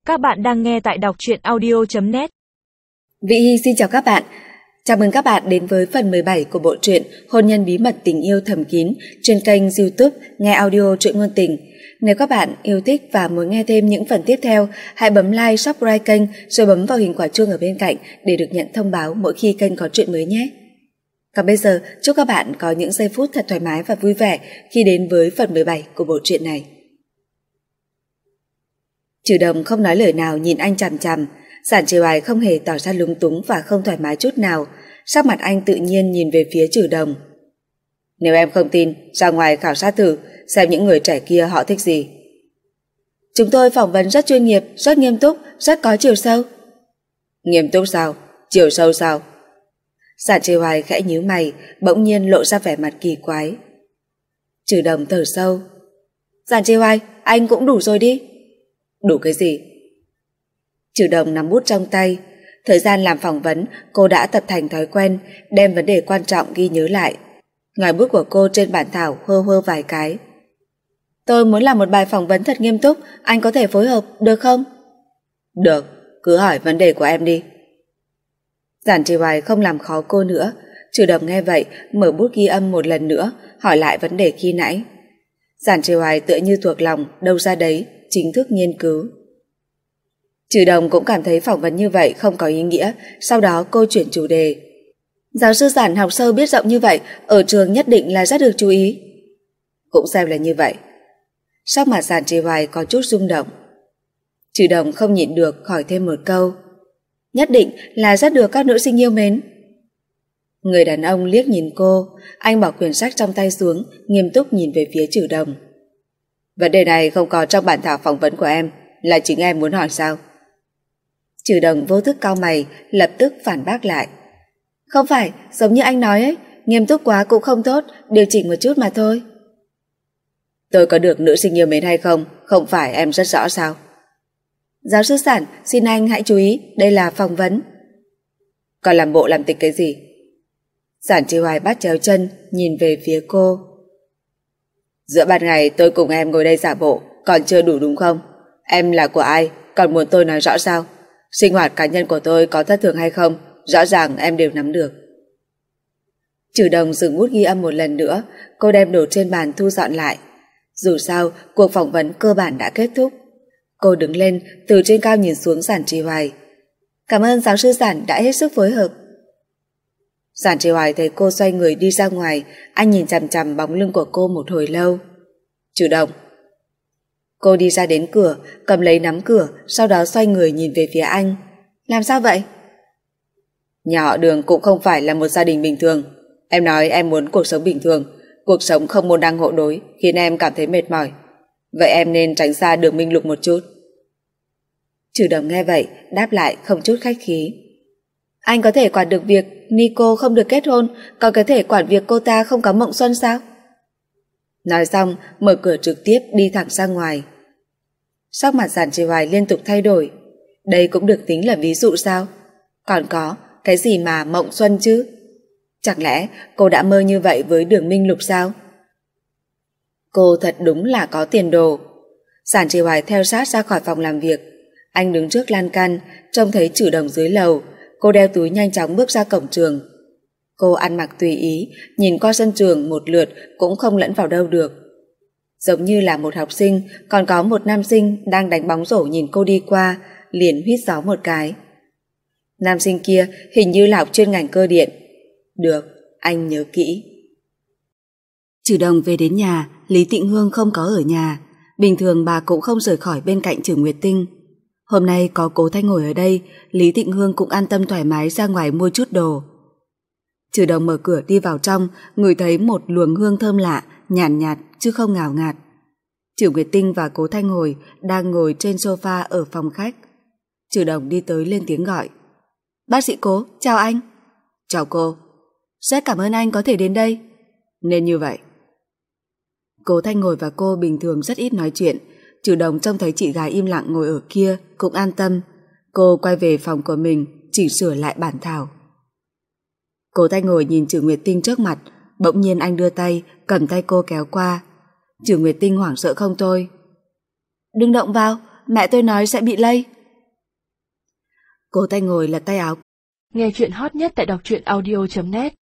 Các bạn đang nghe tại đọc truyện audio.net. Vị Hy xin chào các bạn. Chào mừng các bạn đến với phần 17 của bộ truyện Hôn nhân bí mật tình yêu thầm kín trên kênh YouTube Nghe Audio Truyện Ngôn Tình. Nếu các bạn yêu thích và muốn nghe thêm những phần tiếp theo, hãy bấm like, subscribe kênh rồi bấm vào hình quả chuông ở bên cạnh để được nhận thông báo mỗi khi kênh có truyện mới nhé. Còn bây giờ, chúc các bạn có những giây phút thật thoải mái và vui vẻ khi đến với phần 17 của bộ truyện này. Trừ Đồng không nói lời nào nhìn anh chằm chằm. Giản Trì Hoài không hề tỏ ra lúng túng và không thoải mái chút nào. Sắc mặt anh tự nhiên nhìn về phía Trừ Đồng. Nếu em không tin, ra ngoài khảo sát thử xem những người trẻ kia họ thích gì. Chúng tôi phỏng vấn rất chuyên nghiệp, rất nghiêm túc, rất có chiều sâu. Nghiêm túc sao? Chiều sâu sao? Giản Trì Hoài khẽ nhíu mày, bỗng nhiên lộ ra vẻ mặt kỳ quái. Trừ Đồng thở sâu. Giản Trì Hoài, anh cũng đủ rồi đi. Đủ cái gì? Trừ Đồng nắm bút trong tay. Thời gian làm phỏng vấn, cô đã tập thành thói quen đem vấn đề quan trọng ghi nhớ lại. Ngòi bút của cô trên bản thảo hơ hơ vài cái. Tôi muốn làm một bài phỏng vấn thật nghiêm túc, anh có thể phối hợp, được không? Được, cứ hỏi vấn đề của em đi. Giản Trì Hoài không làm khó cô nữa. Trừ Đồng nghe vậy, mở bút ghi âm một lần nữa, hỏi lại vấn đề khi nãy. Giản Trì Hoài tựa như thuộc lòng, đâu ra đấy, chính thức nghiên cứu. Trừ Đồng cũng cảm thấy phỏng vấn như vậy không có ý nghĩa. Sau đó cô chuyển chủ đề. Giáo sư Giản học sâu biết rộng như vậy, ở trường nhất định là rất được chú ý. Cũng xem là như vậy. Sắc mặt Giản Trì Hoài có chút rung động. Trừ Đồng không nhịn được hỏi thêm một câu. Nhất định là rất được các nữ sinh yêu mến. Người đàn ông liếc nhìn cô. Anh bỏ quyển sách trong tay xuống, nghiêm túc nhìn về phía Trừ Đồng. Vấn đề này không có trong bản thảo phỏng vấn của em, là chính em muốn hỏi sao? Trừ Đồng vô thức cau mày, lập tức phản bác lại. Không phải, giống như anh nói ấy, nghiêm túc quá cũng không tốt, điều chỉnh một chút mà thôi. Tôi có được nữ sinh yêu mến hay không, không phải em rất rõ sao? Giáo sư Giản, xin anh hãy chú ý, đây là phỏng vấn. Còn làm bộ làm tịch cái gì? Giản Trì Hoài bắt chéo chân, nhìn về phía cô. Giữa ban ngày tôi cùng em ngồi đây giả bộ, còn chưa đủ đúng không? Em là của ai, còn muốn tôi nói rõ sao? Sinh hoạt cá nhân của tôi có thất thường hay không, rõ ràng em đều nắm được. Trừ Đồng dừng bút ghi âm một lần nữa. Cô đem đồ trên bàn thu dọn lại. Dù sao, cuộc phỏng vấn cơ bản đã kết thúc. Cô đứng lên, từ trên cao nhìn xuống Giản Trì Hoài. Cảm ơn giáo sư Giản đã hết sức phối hợp. Giản Trì Hoài thấy cô xoay người đi ra ngoài. Anh nhìn chằm chằm bóng lưng của cô một hồi lâu. Trừ Đồng. Cô đi ra đến cửa, cầm lấy nắm cửa, sau đó xoay người nhìn về phía anh. Làm sao vậy? Nhà họ Đường cũng không phải là một gia đình bình thường. Em nói em muốn cuộc sống bình thường, cuộc sống không môn đăng hộ đối khiến em cảm thấy mệt mỏi. Vậy em nên tránh xa Đường Minh Lục một chút. Trừ Đồng nghe vậy, đáp lại không chút khách khí. Anh có thể quản được việc Nico không được kết hôn, còn có thể quản việc cô ta không có mộng xuân sao? Nói xong, mở cửa trực tiếp đi thẳng ra ngoài. Sắc mặt Giản Trì Hoài liên tục thay đổi. Đây cũng được tính là ví dụ sao? Còn có, cái gì mà mộng xuân chứ? Chẳng lẽ cô đã mơ như vậy với Đường Minh Lục sao? Cô thật đúng là có tiền đồ. Giản Trì Hoài theo sát ra khỏi phòng làm việc. Anh đứng trước lan can, trông thấy Trừ Đồng dưới lầu. Cô đeo túi nhanh chóng bước ra cổng trường. Cô ăn mặc tùy ý, nhìn qua sân trường một lượt cũng không lẫn vào đâu được. Giống như là một học sinh, còn có một nam sinh đang đánh bóng rổ nhìn cô đi qua, liền huýt gió một cái. Nam sinh kia hình như là học chuyên ngành cơ điện. Được, anh nhớ kỹ. Trừ Đồng về đến nhà, Lý Tịnh Hương không có ở nhà. Bình thường bà cũng không rời khỏi bên cạnh Trừ Nguyệt Tinh. Hôm nay có Cố Thanh ngồi ở đây, Lý Tịnh Hương cũng an tâm thoải mái ra ngoài mua chút đồ. Trừ Đồng mở cửa đi vào trong, ngửi thấy một luồng hương thơm lạ, nhàn nhạt chứ không ngào ngạt. Trừ Nguyệt Tinh và Cố Thanh Hồi đang ngồi trên sofa ở phòng khách. Trừ Đồng đi tới lên tiếng gọi. Bác sĩ Cố, chào anh. Chào cô. Rất cảm ơn anh có thể đến đây. Nên như vậy. Cố Thanh Hồi và cô bình thường rất ít nói chuyện. Trừ Đồng trông thấy chị gái im lặng ngồi ở kia cũng an tâm. Cô quay về phòng của mình, chỉnh sửa lại bản thảo. Cố Thanh Hồi nhìn Trừ Nguyệt Tinh trước mặt, bỗng nhiên anh đưa tay cầm tay cô kéo qua. Trừ Nguyệt Tinh hoảng sợ không thôi. Đừng động vào, mẹ tôi nói sẽ bị lây. Cô tay ngồi lật tay áo. Nghe chuyện hot nhất tại đọc truyện audio.net